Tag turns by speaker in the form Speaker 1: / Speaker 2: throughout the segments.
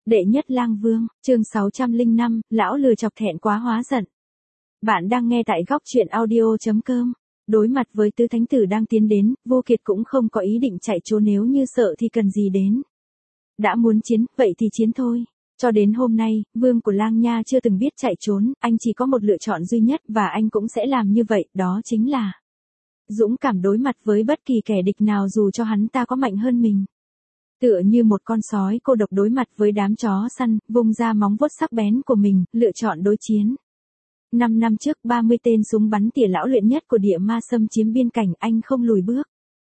Speaker 1: Đệ nhất lang vương, chương 605, lão lừa chọc thẹn quá hóa giận. Bạn đang nghe tại góc truyện audio.com. Đối mặt với tứ thánh tử đang tiến đến, Vô Kiệt cũng không có ý định chạy trốn, nếu như sợ thì cần gì đến. Đã muốn chiến, vậy thì chiến thôi. Cho đến hôm nay, vương của Lang Nha chưa từng biết chạy trốn, anh chỉ có một lựa chọn duy nhất và anh cũng sẽ làm như vậy, đó chính là dũng cảm đối mặt với bất kỳ kẻ địch nào dù cho hắn ta có mạnh hơn mình. Tựa như một con sói cô độc đối mặt với đám chó săn, vung ra móng vuốt sắc bén của mình, lựa chọn đối chiến. 5 năm trước 30 tên súng bắn tỉa lão luyện nhất của địa ma xâm chiếm biên cảnh, anh không lùi bước.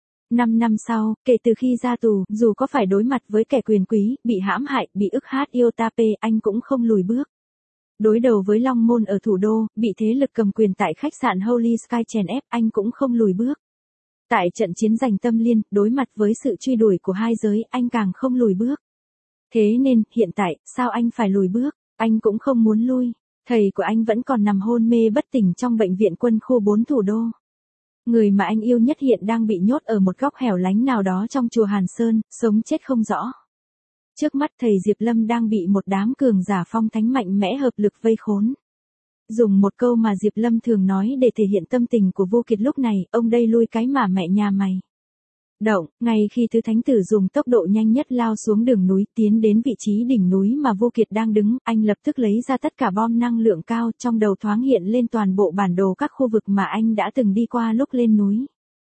Speaker 1: 5 năm sau, kể từ khi ra tù, dù có phải đối mặt với kẻ quyền quý, bị hãm hại, bị ức hát yêu tape, anh cũng không lùi bước. Đối đầu với Long Môn ở thủ đô, bị thế lực cầm quyền tại khách sạn Holy Sky chèn ép, anh cũng không lùi bước. Tại trận chiến giành Tâm Liên, đối mặt với sự truy đuổi của hai giới, anh càng không lùi bước. Thế nên, hiện tại, sao anh phải lùi bước? Anh cũng không muốn lui. Thầy của anh vẫn còn nằm hôn mê bất tỉnh trong bệnh viện quân khu 4 thủ đô. Người mà anh yêu nhất hiện đang bị nhốt ở một góc hẻo lánh nào đó trong chùa Hàn Sơn, sống chết không rõ. Trước mắt thầy Diệp Lâm đang bị một đám cường giả phong thánh mạnh mẽ hợp lực vây khốn. Dùng một câu mà Diệp Lâm thường nói để thể hiện tâm tình của Vô Kiệt lúc này, ông đây lui cái mà mẹ nhà mày. Động, ngay khi tứ thánh tử dùng tốc độ nhanh nhất lao xuống đường núi tiến đến vị trí đỉnh núi mà Vô Kiệt đang đứng, anh lập tức lấy ra tất cả bom năng lượng cao, trong đầu thoáng hiện lên toàn bộ bản đồ các khu vực mà anh đã từng đi qua lúc lên núi.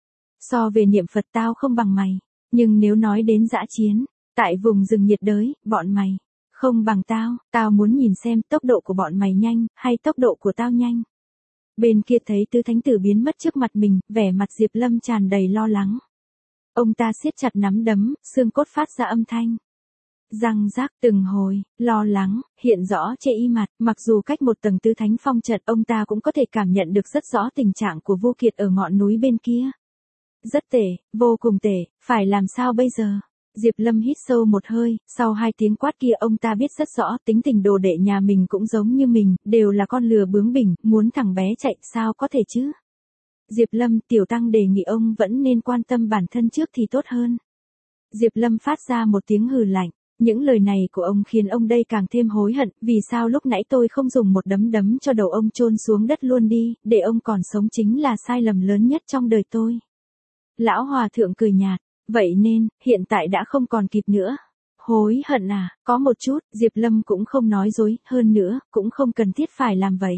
Speaker 1: So về niệm Phật tao không bằng mày, nhưng nếu nói đến dã chiến, tại vùng rừng nhiệt đới, bọn mày không bằng tao muốn nhìn xem tốc độ của bọn mày nhanh, hay tốc độ của tao nhanh. Bên kia thấy tứ thánh tử biến mất trước mặt mình, vẻ mặt Diệp Lâm tràn đầy lo lắng. Ông ta siết chặt nắm đấm, xương cốt phát ra âm thanh. Răng rác từng hồi, lo lắng, hiện rõ trên y mặt, mặc dù cách một tầng tứ thánh phong trận, ông ta cũng có thể cảm nhận được rất rõ tình trạng của Vô Kiệt ở ngọn núi bên kia. Rất tệ, vô cùng tệ, phải làm sao bây giờ? Diệp Lâm hít sâu một hơi, sau 2 tiếng quát kia ông ta biết rất rõ tính tình đồ đệ nhà mình cũng giống như mình, đều là con lừa bướng bỉnh, muốn thằng bé chạy sao có thể chứ? Diệp Lâm, tiểu tăng đề nghị ông vẫn nên quan tâm bản thân trước thì tốt hơn. Diệp Lâm phát ra một tiếng hừ lạnh, những lời này của ông khiến ông đây càng thêm hối hận, vì sao lúc nãy tôi không dùng một đấm đấm cho đầu ông chôn xuống đất luôn đi, để ông còn sống chính là sai lầm lớn nhất trong đời tôi. Lão hòa thượng cười nhạt. Vậy nên, hiện tại đã không còn kịp nữa. Hối hận à, có một chút, Diệp Lâm cũng không nói dối, hơn nữa, cũng không cần thiết phải làm vậy.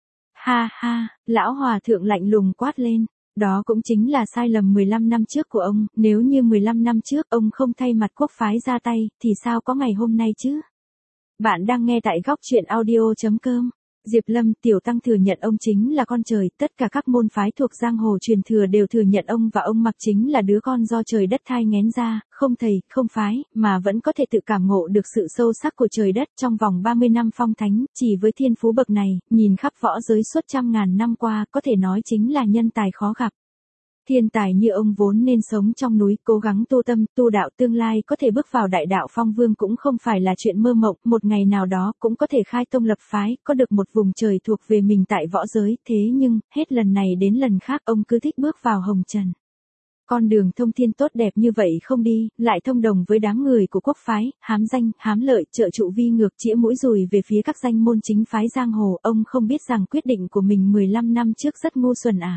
Speaker 1: Ha ha, lão hòa thượng lạnh lùng quát lên, đó cũng chính là sai lầm 15 năm trước của ông, nếu như 15 năm trước ông không thay mặt quốc phái ra tay, thì sao có ngày hôm nay chứ? Bạn đang nghe tại góc truyện audio.com. Diệp Lâm, tiểu tăng thừa nhận ông chính là con trời, tất cả các môn phái thuộc giang hồ truyền thừa đều thừa nhận ông và ông mặc chính là đứa con do trời đất thai nghén ra, không thầy, không phái, mà vẫn có thể tự cảm ngộ được sự sâu sắc của trời đất trong vòng 30 năm phong thánh, chỉ với thiên phú bậc này, nhìn khắp võ giới suốt trăm ngàn năm qua, có thể nói chính là nhân tài khó gặp. Thiên tài như ông vốn nên sống trong núi, cố gắng tu tâm, tu đạo, tương lai có thể bước vào đại đạo phong vương cũng không phải là chuyện mơ mộng, một ngày nào đó cũng có thể khai tông lập phái, có được một vùng trời thuộc về mình tại võ giới, thế nhưng, hết lần này đến lần khác ông cứ thích bước vào hồng trần. Con đường thông thiên tốt đẹp như vậy không đi, lại thông đồng với đám người của quốc phái, hám danh, hám lợi, trợ trụ vi ngược chĩa mũi dùi về phía các danh môn chính phái giang hồ, ông không biết rằng quyết định của mình 15 năm trước rất ngu xuẩn à.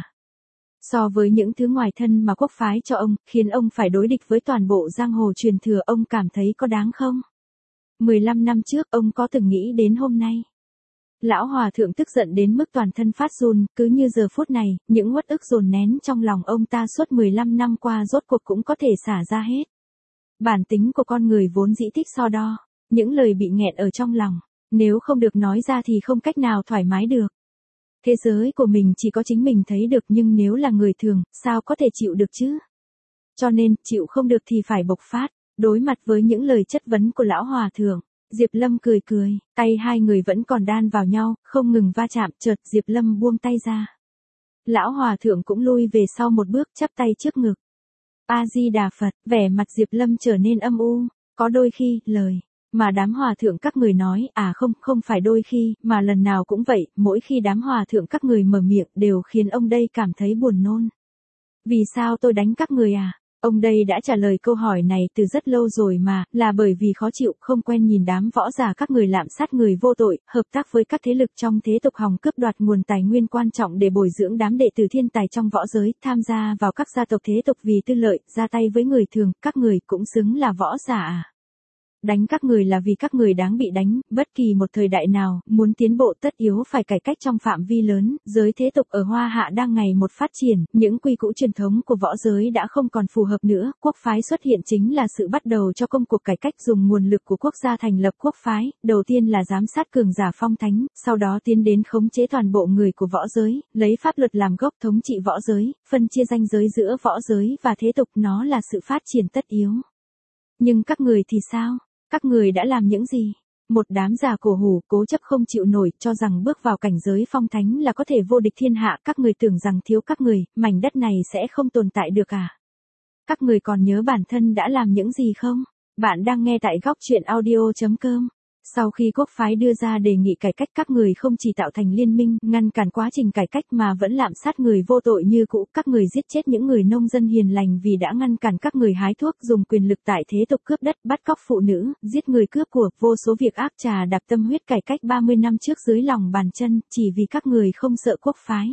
Speaker 1: So với những thứ ngoài thân mà quốc phái cho ông, khiến ông phải đối địch với toàn bộ giang hồ truyền thừa, ông cảm thấy có đáng không? 15 năm trước ông có từng nghĩ đến hôm nay? Lão hòa thượng tức giận đến mức toàn thân phát run, cứ như giờ phút này, những uất ức dồn nén trong lòng ông ta suốt 15 năm qua rốt cuộc cũng có thể xả ra hết. Bản tính của con người vốn dĩ thích so đo, những lời bị nghẹn ở trong lòng, nếu không được nói ra thì không cách nào thoải mái được. Thế giới của mình chỉ có chính mình thấy được, nhưng nếu là người thường, sao có thể chịu được chứ? Cho nên, chịu không được thì phải bộc phát. Đối mặt với những lời chất vấn của lão hòa thượng, Diệp Lâm cười cười, tay hai người vẫn còn đan vào nhau, không ngừng va chạm, chợt Diệp Lâm buông tay ra. Lão hòa thượng cũng lui về sau một bước, chắp tay trước ngực. A Di Đà Phật, vẻ mặt Diệp Lâm trở nên âm u, có đôi khi, lời mà đám hòa thượng các người nói, không phải đôi khi, mà lần nào cũng vậy, mỗi khi đám hòa thượng các người mở miệng đều khiến ông đây cảm thấy buồn nôn. Vì sao tôi đánh các người à? Ông đây đã trả lời câu hỏi này từ rất lâu rồi mà, là bởi vì khó chịu, không quen nhìn đám võ giả các người lạm sát người vô tội, hợp tác với các thế lực trong thế tục hòng cướp đoạt nguồn tài nguyên quan trọng để bồi dưỡng đám đệ tử thiên tài trong võ giới, tham gia vào các gia tộc thế tục vì tư lợi, ra tay với người thường, các người cũng xứng là võ giả à? Đánh các người là vì các người đáng bị đánh, bất kỳ một thời đại nào, muốn tiến bộ tất yếu phải cải cách trong phạm vi lớn, giới thế tục ở Hoa Hạ đang ngày một phát triển, những quy củ truyền thống của võ giới đã không còn phù hợp nữa, quốc phái xuất hiện chính là sự bắt đầu cho công cuộc cải cách dùng nguồn lực của quốc gia thành lập quốc phái, đầu tiên là giám sát cường giả phong thánh, sau đó tiến đến khống chế toàn bộ người của võ giới, lấy pháp luật làm gốc thống trị võ giới, phân chia ranh giới giữa võ giới và thế tục, nó là sự phát triển tất yếu. Nhưng các người thì sao? Các người đã làm những gì? Một đám già cổ hủ, cố chấp không chịu nổi, cho rằng bước vào cảnh giới phong thánh là có thể vô địch thiên hạ, các người tưởng rằng thiếu các người, mảnh đất này sẽ không tồn tại được à? Các người còn nhớ bản thân đã làm những gì không? Bạn đang nghe tại góc truyện audio.com. Sau khi quốc phái đưa ra đề nghị cải cách, các người không chỉ tạo thành liên minh, ngăn cản quá trình cải cách mà vẫn lạm sát người vô tội như cũ, các người giết chết những người nông dân hiền lành vì đã ngăn cản các người hái thuốc, dùng quyền lực tại thế tục cướp đất, bắt cóc phụ nữ, giết người cướp của, vô số việc ác trà đạp tâm huyết cải cách 30 năm trước dưới lòng bàn chân, chỉ vì các người không sợ quốc phái.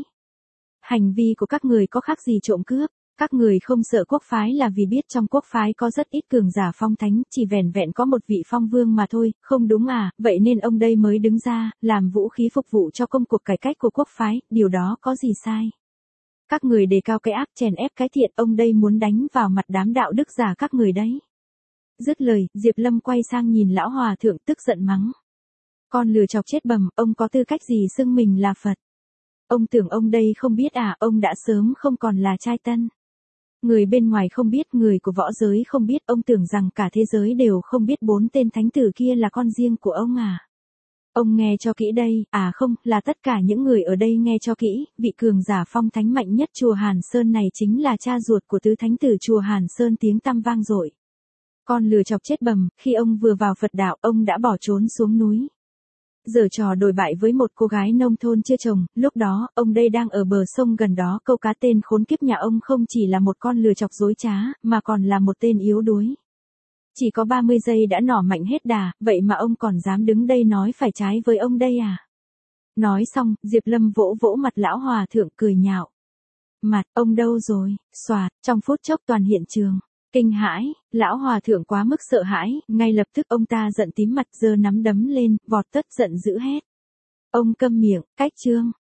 Speaker 1: Hành vi của các người có khác gì trộm cướp? Các người không sợ quốc phái là vì biết trong quốc phái có rất ít cường giả phong thánh, chỉ vẻn vẹn có một vị phong vương mà thôi, không đúng à, vậy nên ông đây mới đứng ra, làm vũ khí phục vụ cho công cuộc cải cách của quốc phái, điều đó có gì sai. Các người đề cao cái ác chèn ép cái thiện, ông đây muốn đánh vào mặt đám đạo đức giả các người đấy. Dứt lời, Diệp Lâm quay sang nhìn lão hòa thượng tức giận mắng. Con lừa chọc chết bầm, ông có tư cách gì xưng mình là Phật? Ông tưởng ông đây không biết à, ông đã sớm không còn là trai tân. Người bên ngoài không biết, người của võ giới không biết, ông tưởng rằng cả thế giới đều không biết 4 tên thánh tử kia là con riêng của ông à? Ông nghe cho kỹ đây, à không, là tất cả những người ở đây nghe cho kỹ, vị cường giả phong thánh mạnh nhất chùa Hàn Sơn này chính là cha ruột của tứ thánh tử chùa Hàn Sơn, tiếng tăm vang dội. Con lừa chọc chết bầm, khi ông vừa vào Phật đạo, ông đã bỏ trốn xuống núi. Giở trò đồi bại với một cô gái nông thôn chưa chồng, lúc đó, ông đây đang ở bờ sông gần đó, câu cá tên khốn kiếp nhà ông không chỉ là một con lừa chọc dối trá, mà còn là một tên yếu đuối. Chỉ có 30 giây đã nỏ mạnh hết đà, vậy mà ông còn dám đứng đây nói phải trái với ông đây à? Nói xong, Diệp Lâm vỗ vỗ mặt lão hòa thượng cười nhạo. Mặt, ông đâu rồi? Xoạt, trong phút chốc toàn hiện trường. Kinh hãi, lão hòa thượng quá mức sợ hãi, ngay lập tức ông ta giận tím mặt, giơ nắm đấm lên, vọt tất giận dữ hét. Ông câm miệng, cách chương.